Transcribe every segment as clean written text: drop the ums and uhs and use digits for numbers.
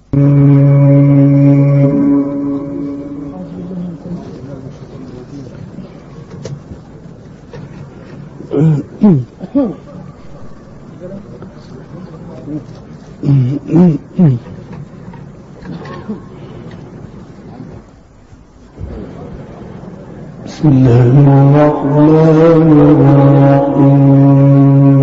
بسم الله الرحمن الرحيم.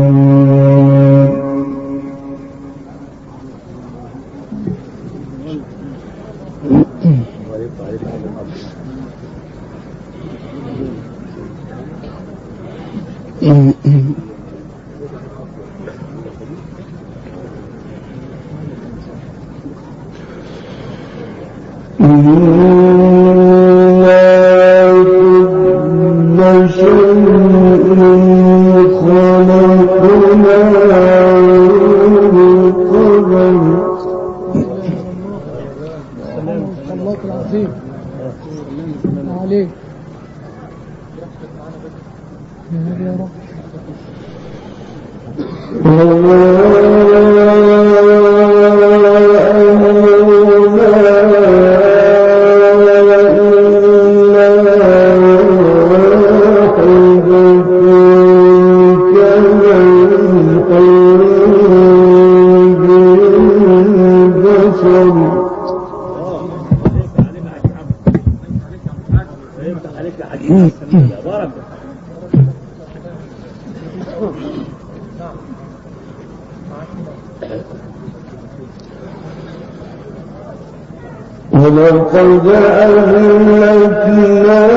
ولقد أهلكنا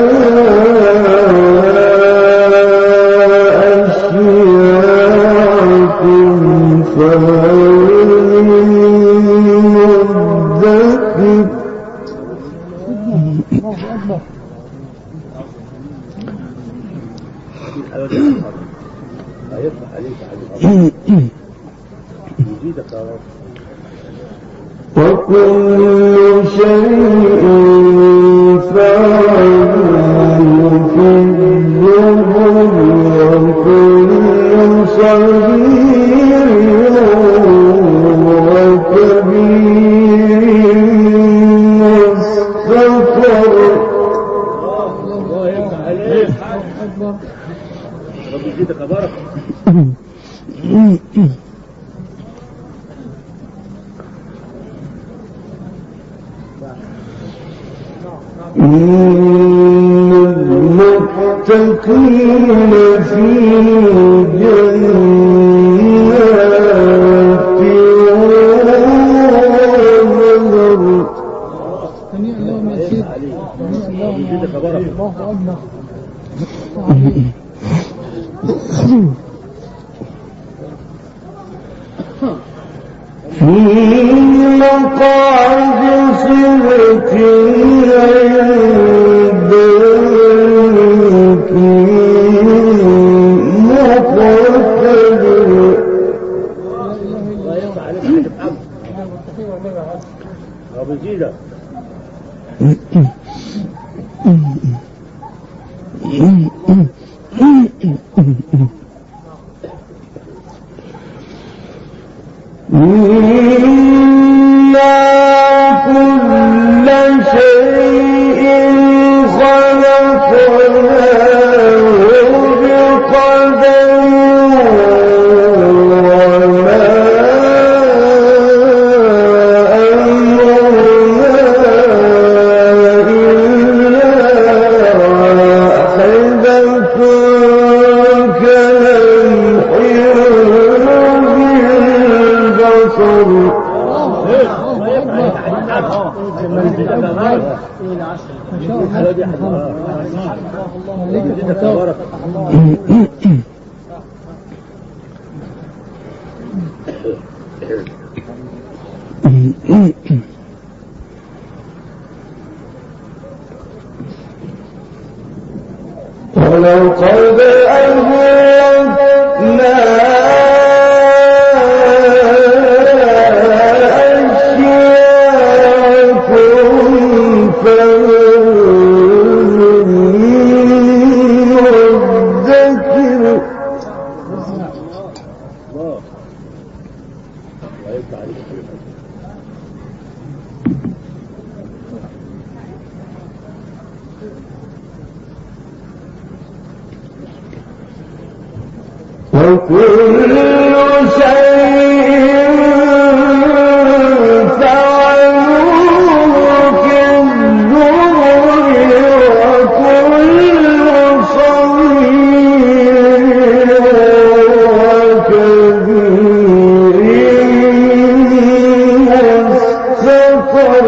أشياعكم فهل من مدكر. وكل شيء فعلوه في الزبر وكل صغير وكبير مستقر. الله يفتح عليك. ربي يزيدك بركة. إن المتقين في جنات ونهر. سميع الله من الشيخ. سميع الله أكبر. في مقعد صدق عند ملك مقتدر. الله يفتح عليك حاجة بحق. ربي يزيدك. إنا كل شيء خلقناه بقدر وما أمرنا إلا واحدة كلمح بالبصر. ولقد أهلكنا أشياءكم فهل من مدكر. الله يفتح عليك. وكل شيء فعلوه في الزبر وكل صغير وكبير مستقر.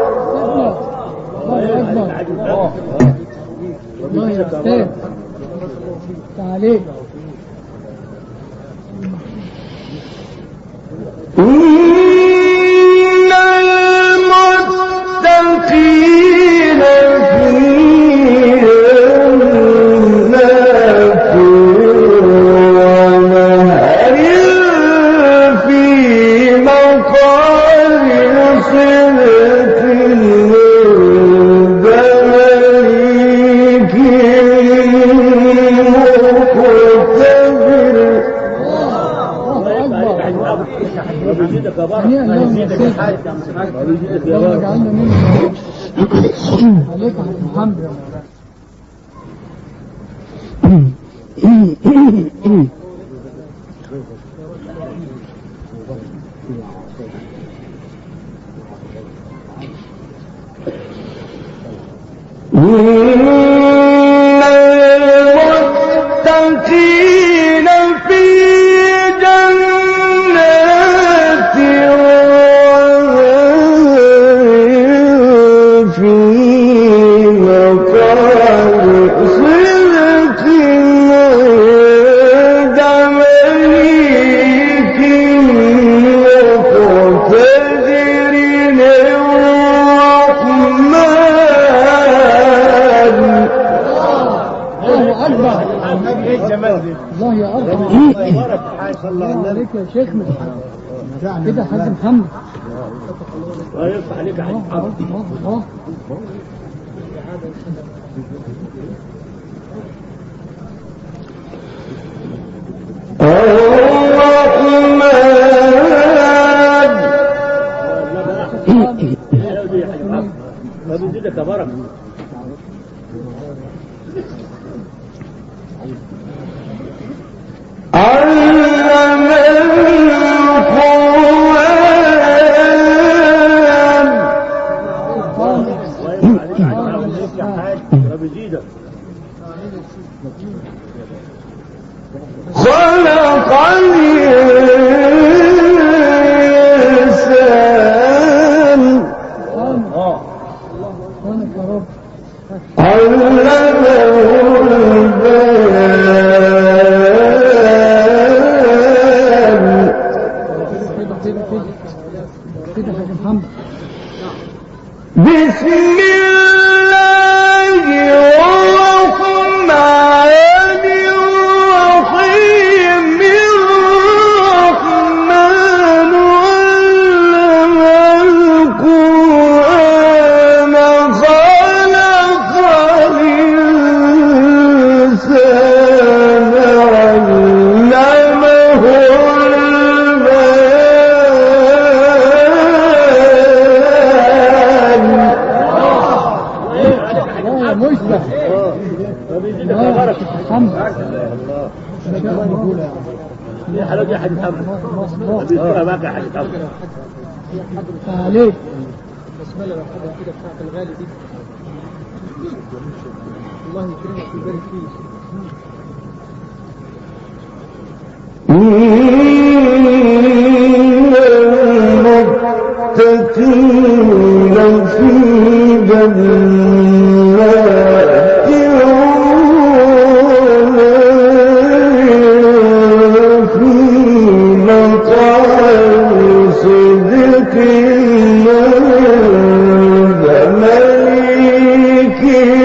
الله يا أستاذ تعاليك. إن المتقين في جنات ونهر في مقام صدق عند مليك مقتدر. وبيزيدك يا بارك هنيئا لهم يا سيدي. وبيزيدك يا اللهم بارك. اجعلنا منهم عليك يا حبيب محمد. إن المتقين في جنات ونهر في مقام صدق عند مليك مقتدر الله يا أرحم. الله عليك يا شيخنا كده حاج محمد. الله يرفع عليك يا حاج محمد. الله وبيزيدك يا بارك. علم القرآن وبيزيدك. خلق الإنسان سبحانك يا رب. علمه البيان. كده حاج محمد. بسم الله الرحمن الرحيم. الرحمن علم القرآن خلق الإنسان علمه مشبه. وبيزيدك يا بارك. محمد. يا حلاوة يا حاج محمد. وبيزيدك معك يا حاج محمد. عليك. بسمله والحاجه كده بتاعت الغالي دي. الله يكرمك ويبارك فيك. إن المتقين في جنات في مقام صدق عند مليك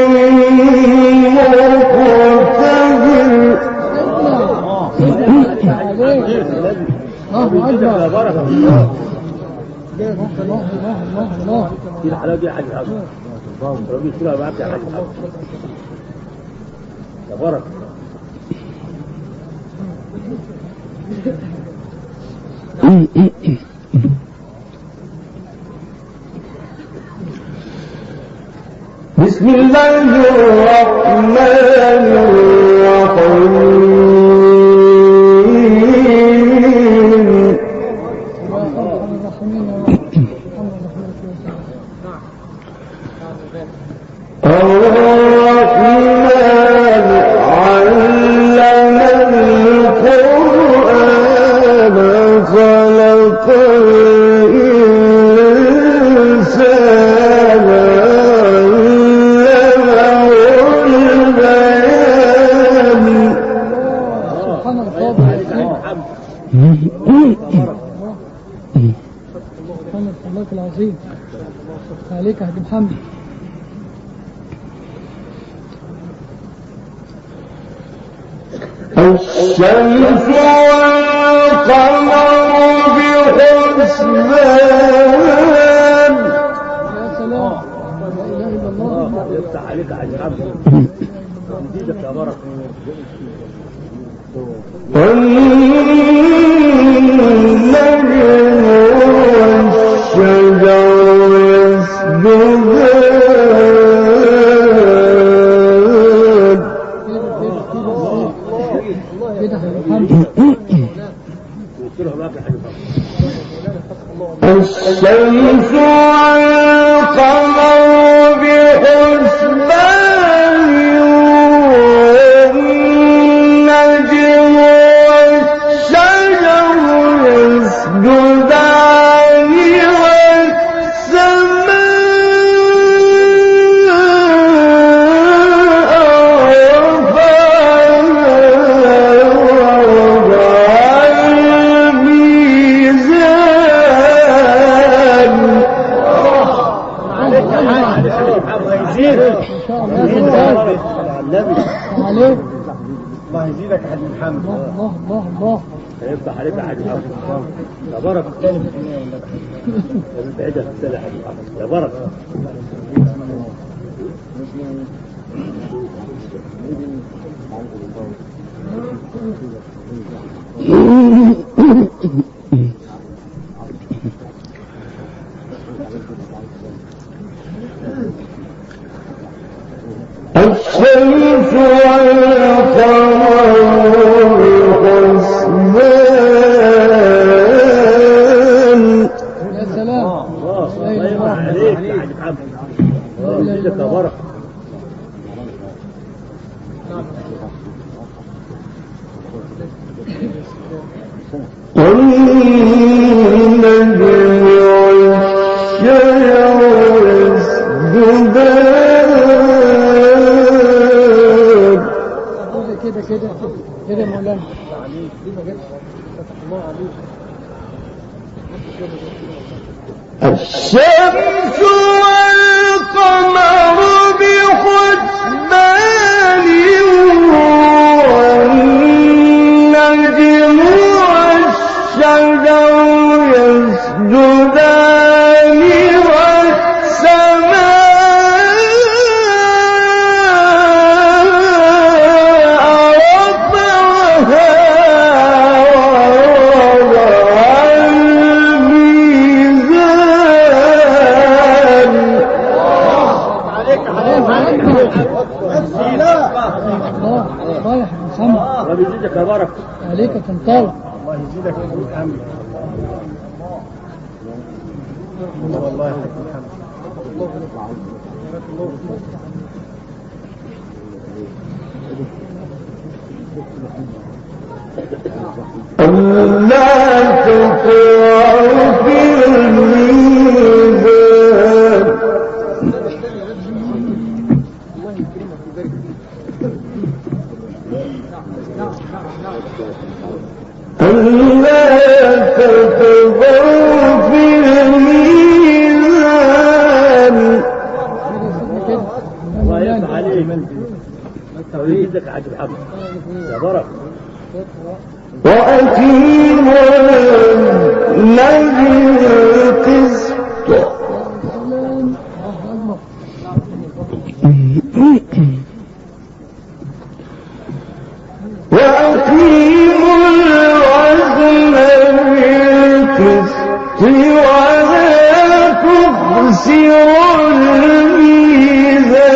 مقتدر. الله وبيزيدك يا أكبر. بارك. الله الله الله. دي الحلاوة دي يا حاج محمد. وبيزيدك معك يا حاج محمد. يا بارك. بسم الله الرحمن الرحيم الرحمن علم القرآن خلق الإنسان علمه البيان سبحان القادر سبحان الخلاق العظيم عليك يا حاج محمد الشمس والقمر بحسبان يا سلام لا اله الا الله يفتح عليك يا حاج محمد نزيدك يا بركه والنجم والشجر يسجدان كده يا محمد وصلها معاك يا حاج محمد الشمس والقمر بحسبان والنجم والشجر يسجدان ان شاء الله عليك الله يزيدك يا حاج محمد الله الله الله هيفتح عليك يا حاج محمد يا بركه بعيدها في السنه يا حاج محمد يا بركه الشمس والقمر بحسبان يا سلام الله يفتح عليك يا حاج محمد الله يزيدك يا بركه والنجم والشجر يسجدان كده كده كده يا مولانا الشمس والقمر بحسبان والنجم والشجر يسجدان والسماء رفعها ووضع الميزان الله الله يا حاج محمد الله يزيدك يا بركه عليك يا طنطاوي الله يزيدك يا حاج محمد والله يا حاج محمد ألا تطغوا في الميزان ألا تطغوا في الميزان كده الله يفتح عليك الله يزيدك يا حاج محمد يا بركه وأقيموا الذي القسط سلام الله وأقيموا الوزن بالقسط ولا تخسروا الميزان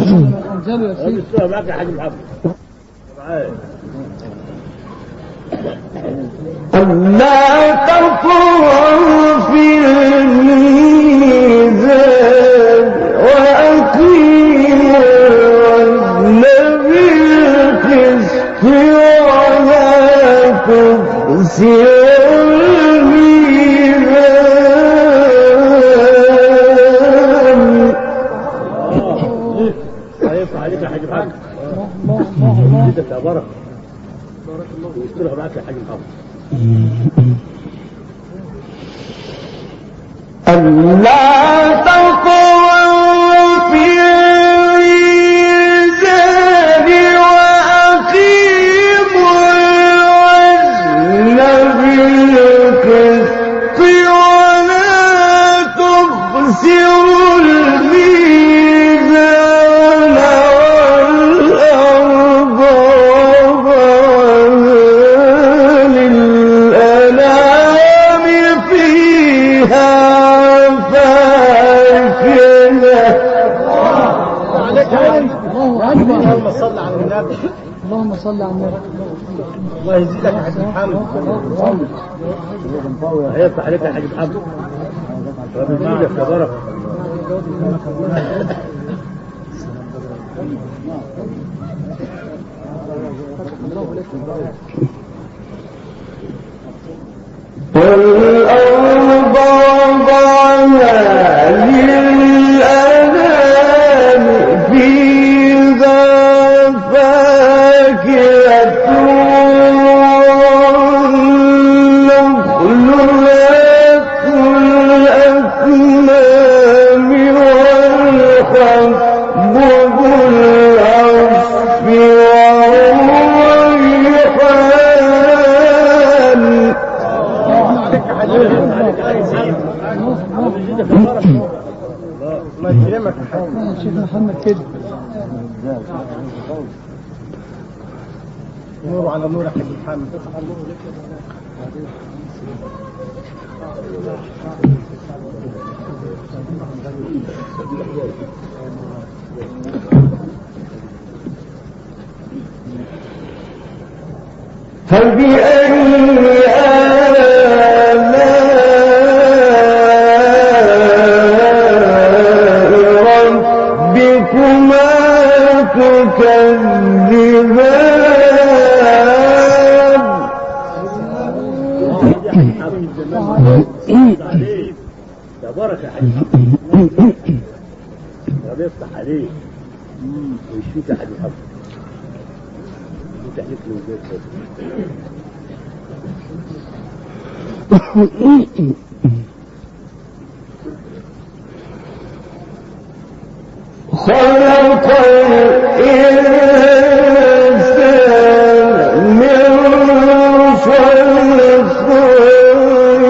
انزلوا يا سيدي. السؤال معك يا حاج محمد. معايا. ألا تطغوا في الميزان وأقيموا الوزن بالقسط ولا تخسروا الميزان. هيفتح عليك يا حاج محمد. جدك يا بركه. ويسترها معك يا حاج محمد. ألا تطغوا في الميزان وأقيموا الوزن بالقسط ولا تخسروا الميزان والأرض وضعها للأنام فيها اللهم صل على النبي. اللهم صل على النبي. الله يزيدك يا حاج محمد. هيفتح عليك يا حاج محمد. ويزيدك يا بركه. والأرض وضعها للأنام فيها فاكهة والنخل ذات الأكمام والحب ذو العصف والريحان. الله يكرمك يا حاج. شيخ محمد كده. نور على نور يا حاج محمد. فبأي آلاء ربكما تكذبان. يا بركه يا حاج. يا بيفتح عليك ويشفيك يا حاج محمد. يفتح لك الوزير. خلق الإنسان من صلصال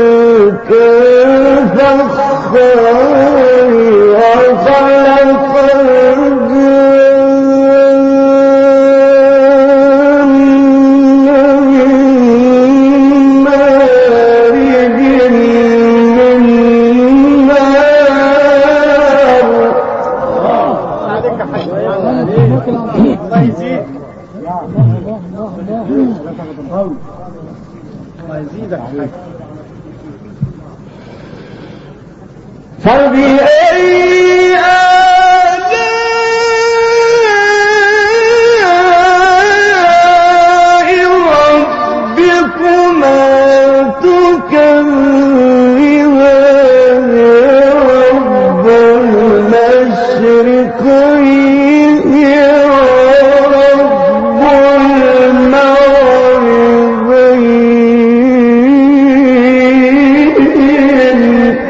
كالفخار وخلق الجن من مارج من نار. الله يزيد. الله يزيدك يا حاج. فبأي آلاء ربكما تكذبان. رب المشرقين ورب المغربين.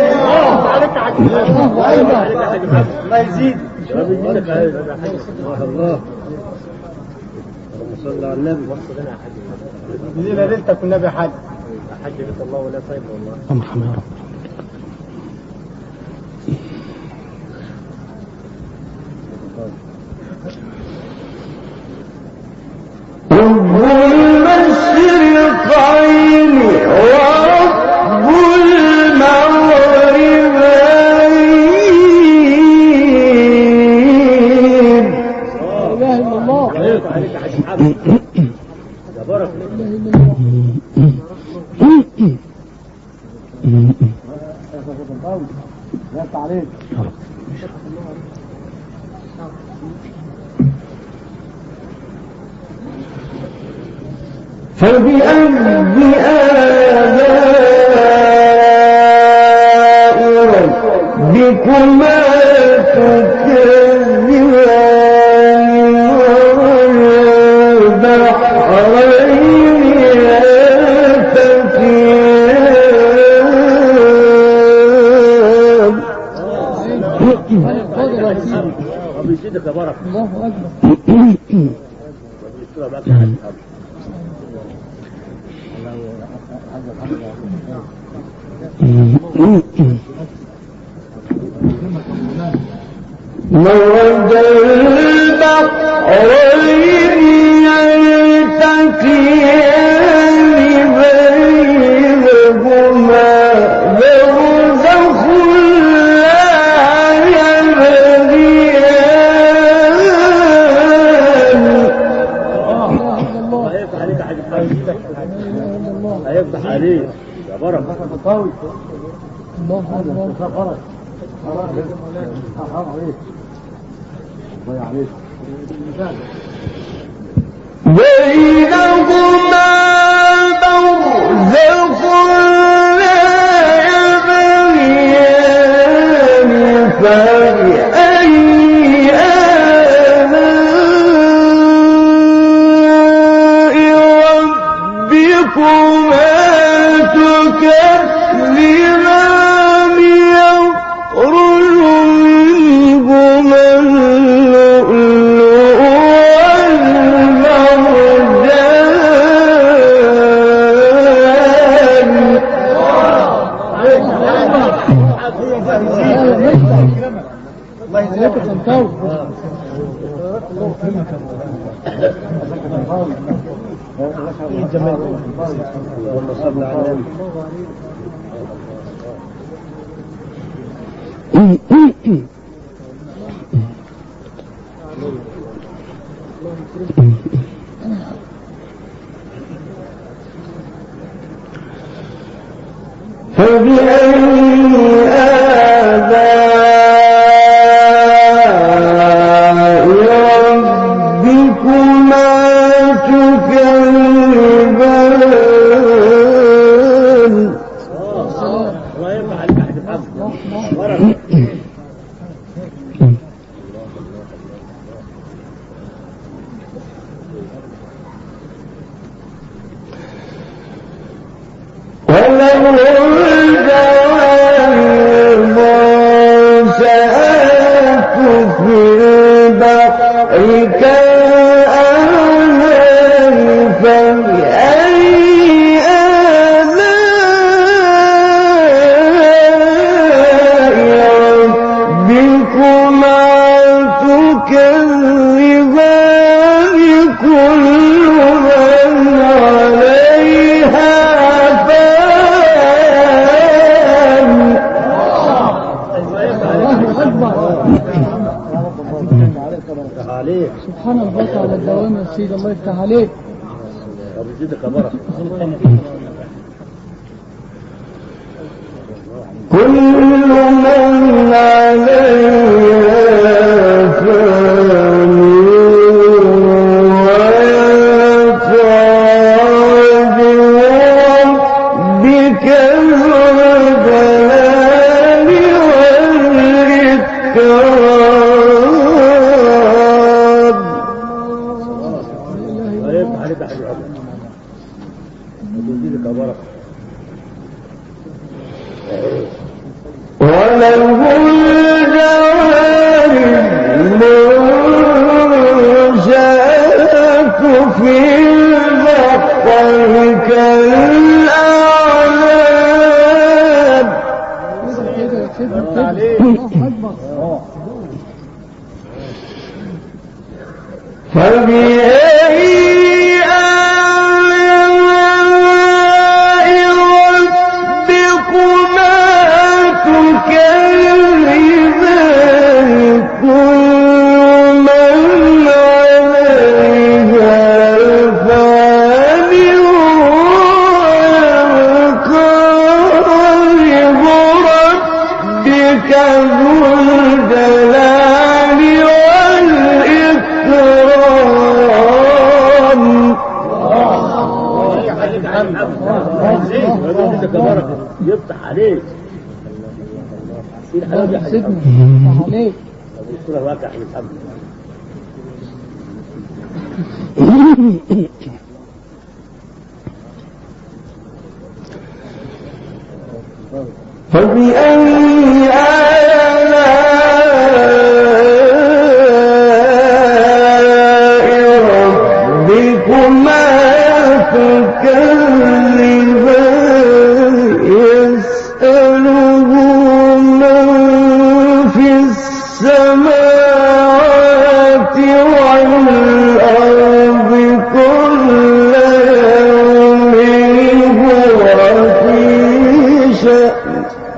الله يزيد. يزيدك يا حاج. الله. اللهم صل على النبي. ليلة ليلتك والنبي يا حاج. حجك الله ولا طيب والله. ارحم يا رب. رب المشرقين ورب المغربين. يقطع عليك يا حاج محمد يا بركه فبأي آلاء ربكما تكذبان البحرين يلتقيان بيزيدك يا بركه الله اكبر. بيزيدك معاك يا حاج محمد مرج البحرين يلتقيان بينهما برزخ لا يبغيان. الله يفتح عليك يا حاج محمد هيفتح عليك يا بركه الله اكبر. بينهما برزخ لا يبغيان فبأي آلاء ربكما تكذبان يخرج منهما اللؤلؤ والمرجان. الله يجزاك سنتاوي. اللهم صل على النبي فبأي آلاء ربكما تكذبان. الله يفتح عليك يا حاج محمد بركه وله الجوار المنشآت في البحر كالأعلام فبأي آلاء ربكما تكذبان كل من عليها فان. يفتح عليك سبحان البطل على الدوام يا سيدي. الله يفتح عليك. بيزيدك يا بركه كل من عليها فان ويطاج ربك الجلال والإكرام. الله يفتح عليك يا حاج محمد بيزيدك يا بركه وله الجوار المنشآت في البحر كالأعلام كده كده كده. الله اكبر. فبأي آلاء ربكما تكذبان كل من عليها عليك سيدنا عليك الصورة واقع من الأمر فبأي آلاء ربكما تكذبان يسأله من في السماوات والأرض كل يوم هو في شأن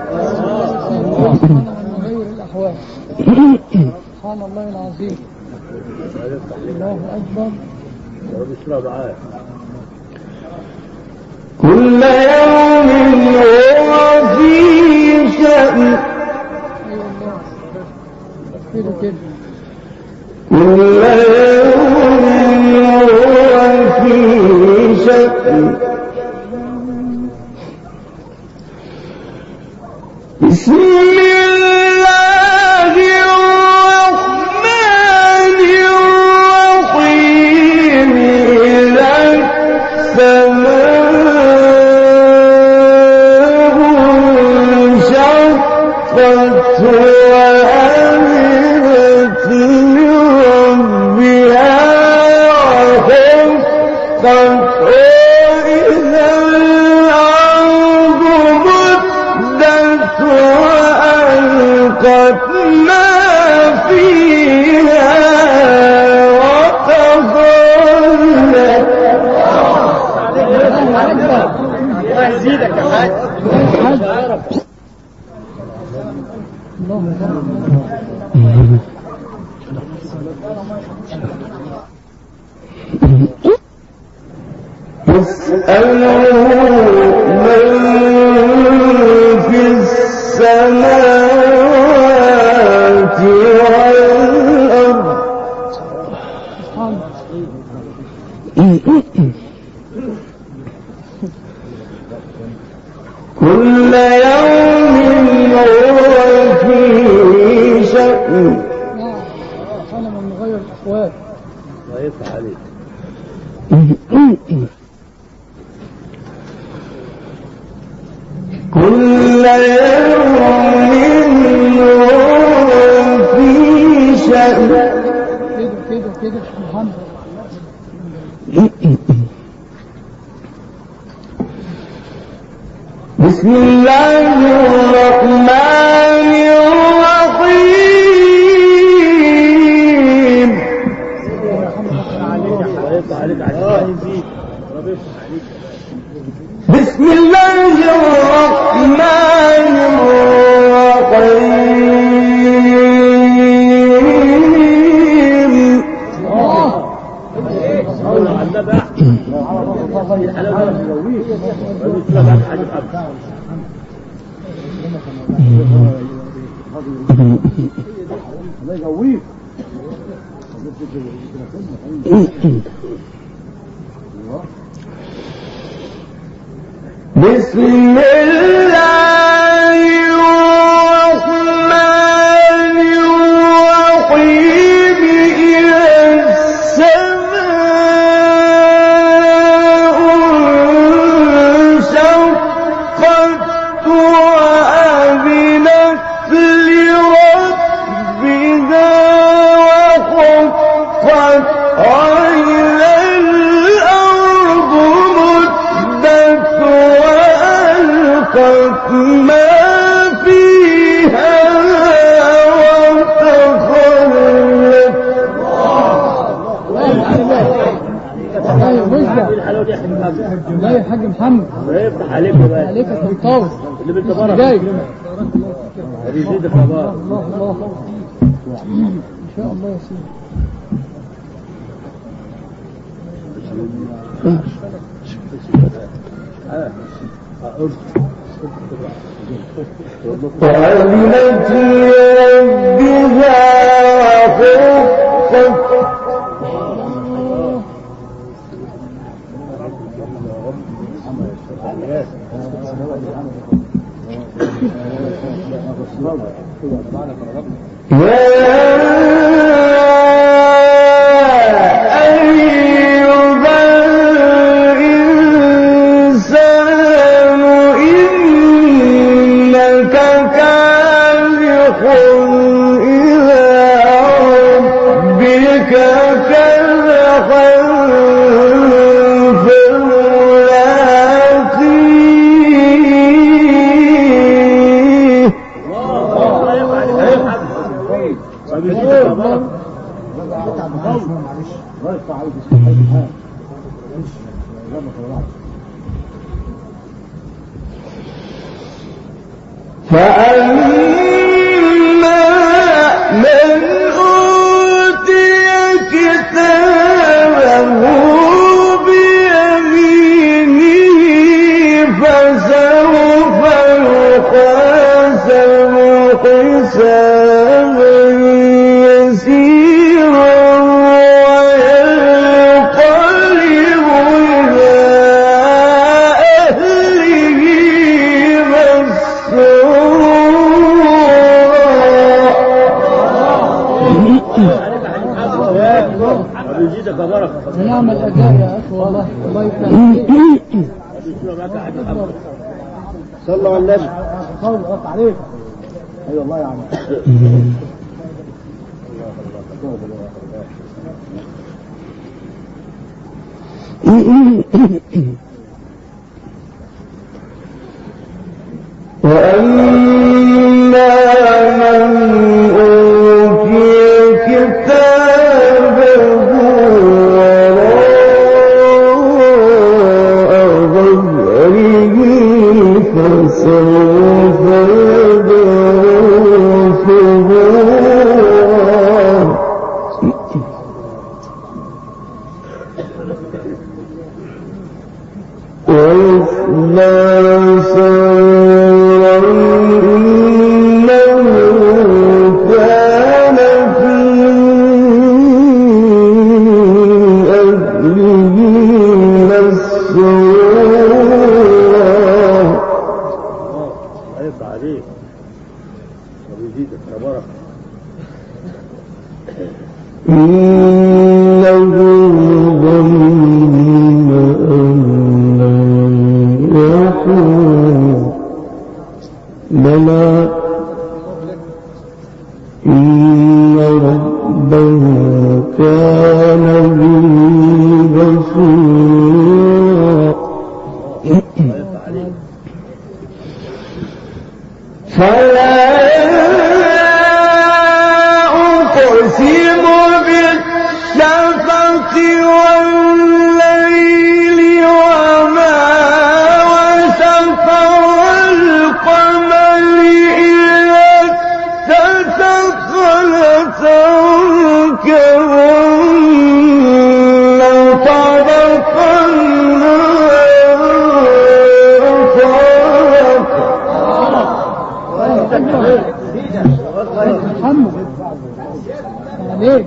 غير الأحوال سبحان الله العظيم الله أكبر كل يوم هو في شأن أيوة الله كده كده كل يوم هو في شأن بسم الله الرحمن الرحيم إذا السماء انشقت وأذنت لربها وحقت وإذا الأرض مدت وألقت ما فيها وتخلت الله يزيدك يا حاج الله يسأله من في السماوات والأرض كل يوم هو في شأن أنا من غير الأحوال الله يفتح عليك كل يوم هو في شأن كده كده محمد بسم الله الرحمن الرحيم الله يفتح عليك الله يزيد ربنا يفتح عليك بسم الله الرحمن الرحيم صلى على النبي الحلاوة بسم الله الرحمن الرحيم إذا السماء انشقت وأذنت لربها وحقت وإذا الأرض مدت وألقت ما فيها وتخلت أيوة وزة الحلاوة دي يا حاج محمد لا يا حاج محمد الله يفتح عليك يا باشا عليك يا سلطاوي اللي بنت بركة جاي اللي يزيدك يا بابا الله الله إن شاء الله يا سيدي وأذنت لربها وحقت فأما من أوتي كتابه بيمينه فسوف يحاسب حسابا يسيرا وينقلب إلى أهله نعم الأداء يا أخي والله الله يفتح صلى الله على النبي. الله عليك. اي والله يا عم. وأما من أوتي كتابه وراء ظهره فسوف يدعو ثبورا ويصلى سعيرا إنه كان في أهله مسرورا. هيطلع عليك ويزيدك يا بركة. إنه ظن أن لن يحور بلى إن ربه كان به بصيرا. فلا أقسم بالشفق والليل وما وسق والقمر إذا اتسق لتركبن طبقا محمد عليك.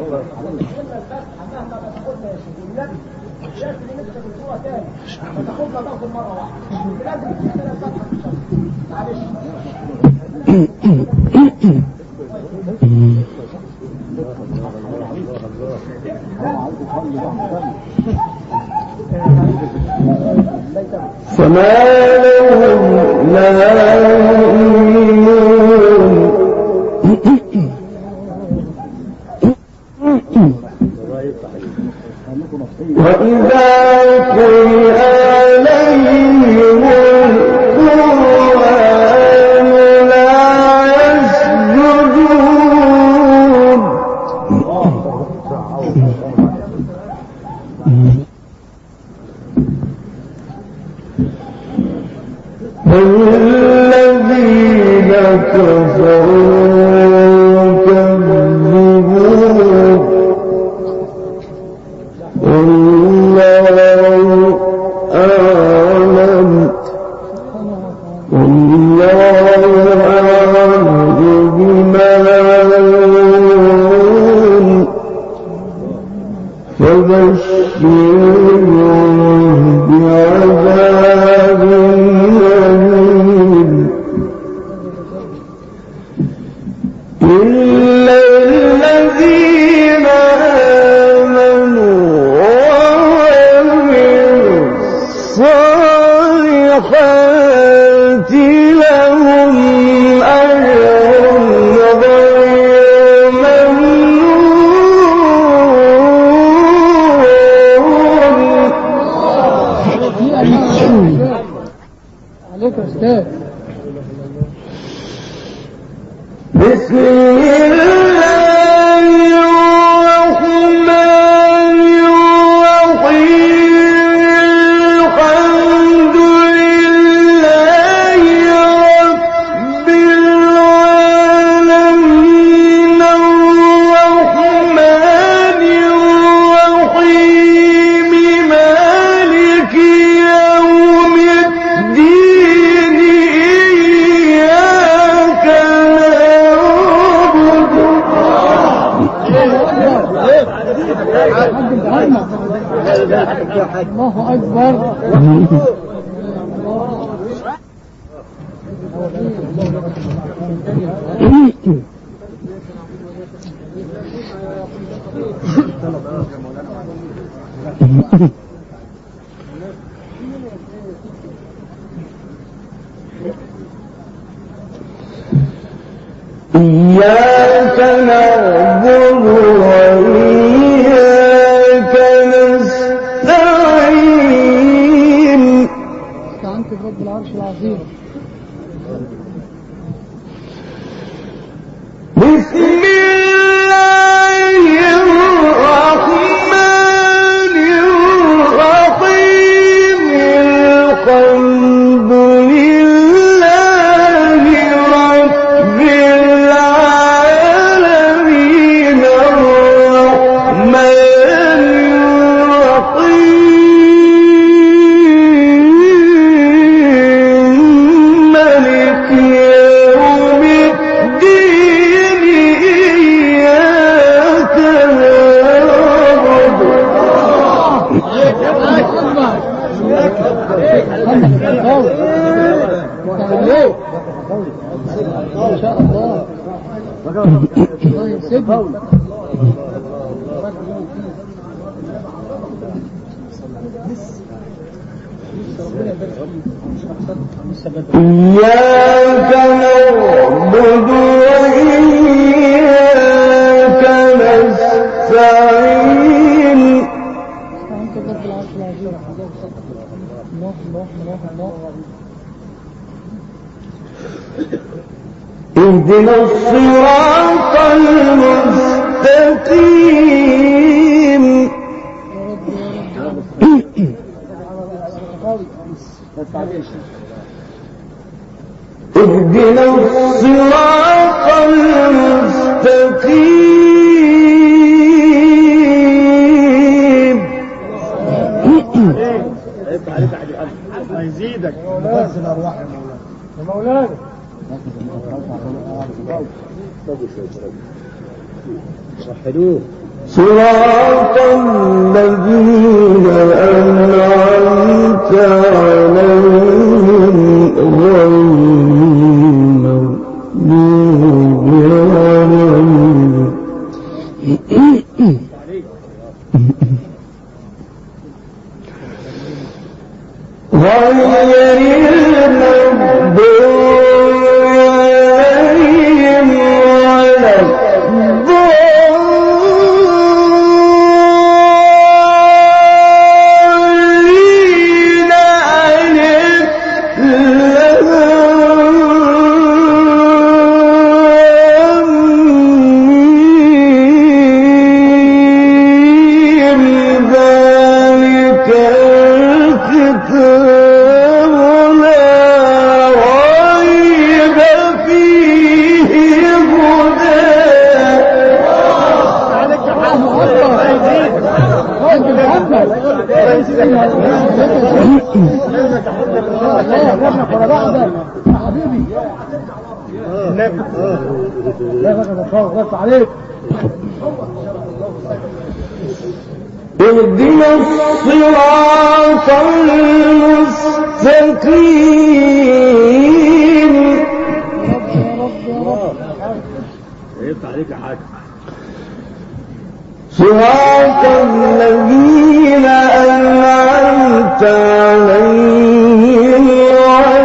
فما لهم لا يؤمنون وإذا قرئ عليهم القرآن لا يسجدون الذين كفروا كذبون والله أعلم بما يقولون فبشرهم بعذاب أليم عليك يا استاذ. بسم الله الرحمن الرحيم الحمد لله رب العالمين الرحمن الرحيم مالك يوم الدين إياك الله أكبر. إياك نعبد وإياك نستعين استعنت برب العرش العظيم. بسم الله الرحمن الرحيم الحمد لله رب العالمين الرحمن الرحيم مالك يوم الدين إياك نعبد. ما شاء الله. الله يسلمك. إياك نعبد وإياك نستعين استعنت برب العرش العظيم. الله الله الله الله. اهدنا الصراط المستقيم اهدنا الصراط المستقيم الله يزيدك. نزل ارواح يا مولانا. وحدوه. صراط الذين أنعمت عليهم غير المغضوب عليهم اهدنا الصراط المستقيم صراط الذين أنعمت عليهم غير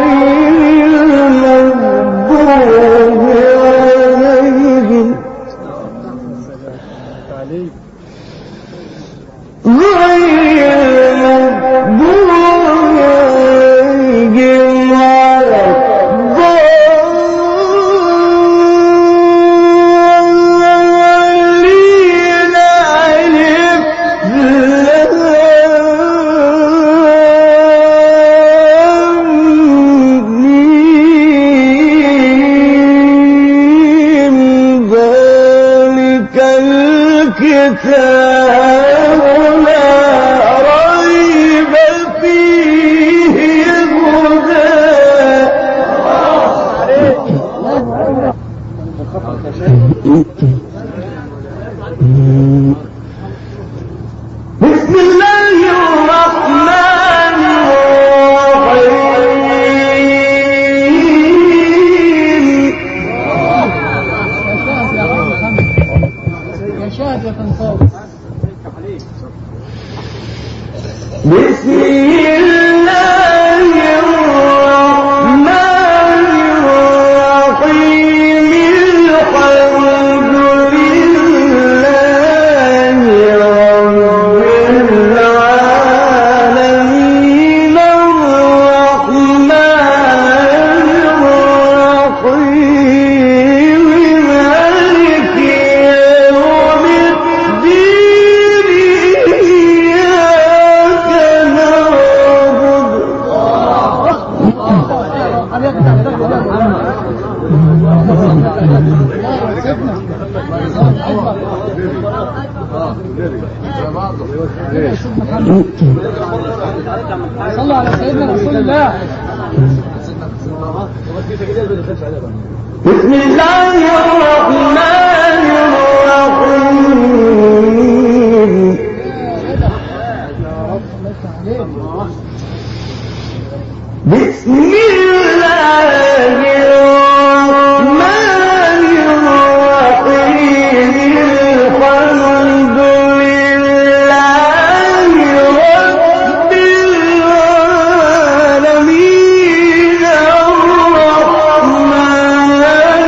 المغضوب عليهم غير المغضوب كتاب لا ريب فيه هدى بسم الله الرحمن الرحيم يا شاهد يا تنصار بسم الله الرحمن الرحيم الحمد لله رب العالمين الرحمن الرحيم مالك يوم الدين إياك نعبد صلى على سيدنا رسول الله. بسم الله الرحمن الرحيم بسم الله الرحمن الرحيم الحمد لله رب العالمين الرحمن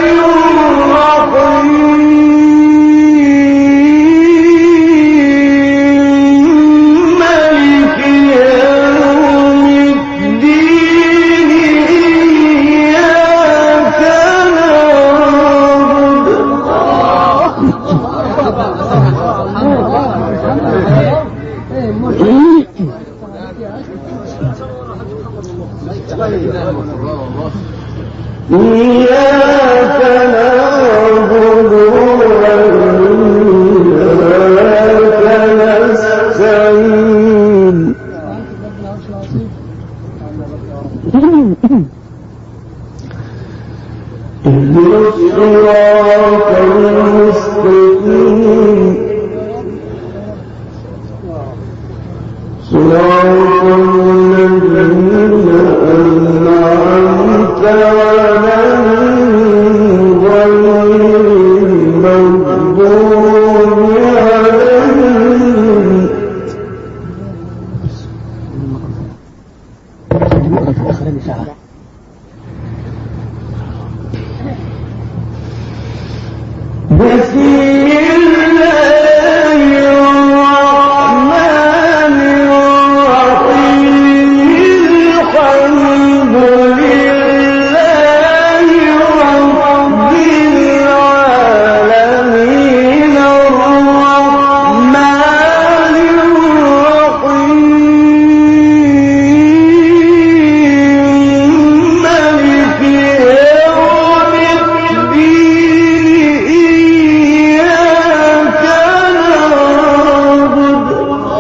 الرحيم مالك يوم الدين إياك نعبد إياك نعبد وإياك نستعين اهدنا الصراط المستقيم صراط الذين أنعمت عليهم غير المغضوب عليهم بسم الله الرحمن الرحيم الحمد لله رب العالمين الرحمن الرحيم مالك يوم الدين إياك نعبد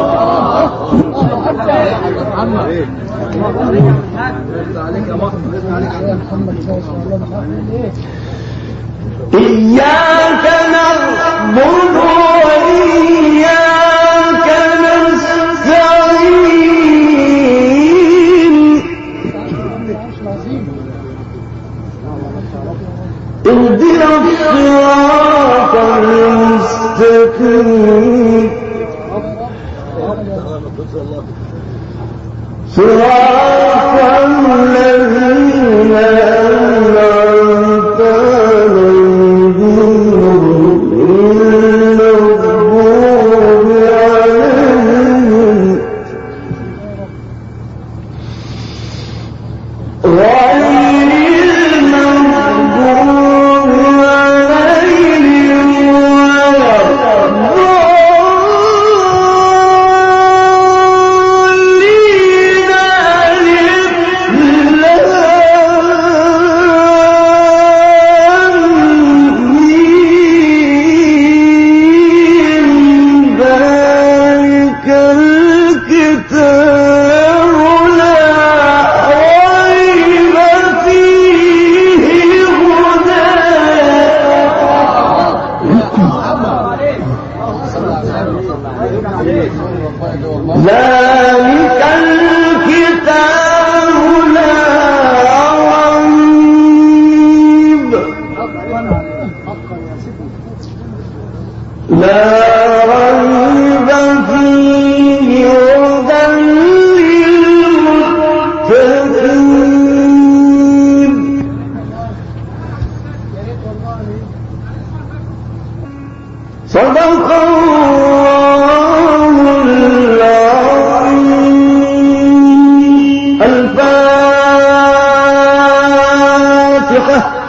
إياك نعبد وإياك نستعين اهدنا الصراط المستقيم صراط الذين أنعمت عليهم المغضوب عليهم غير المغضوب عليهم ولا الضالين. الكتاب لا ريب فيه هدى ذلك الكتاب لا ريب فيه هدى للمتقين صدق الله العظيم. الفاتحة.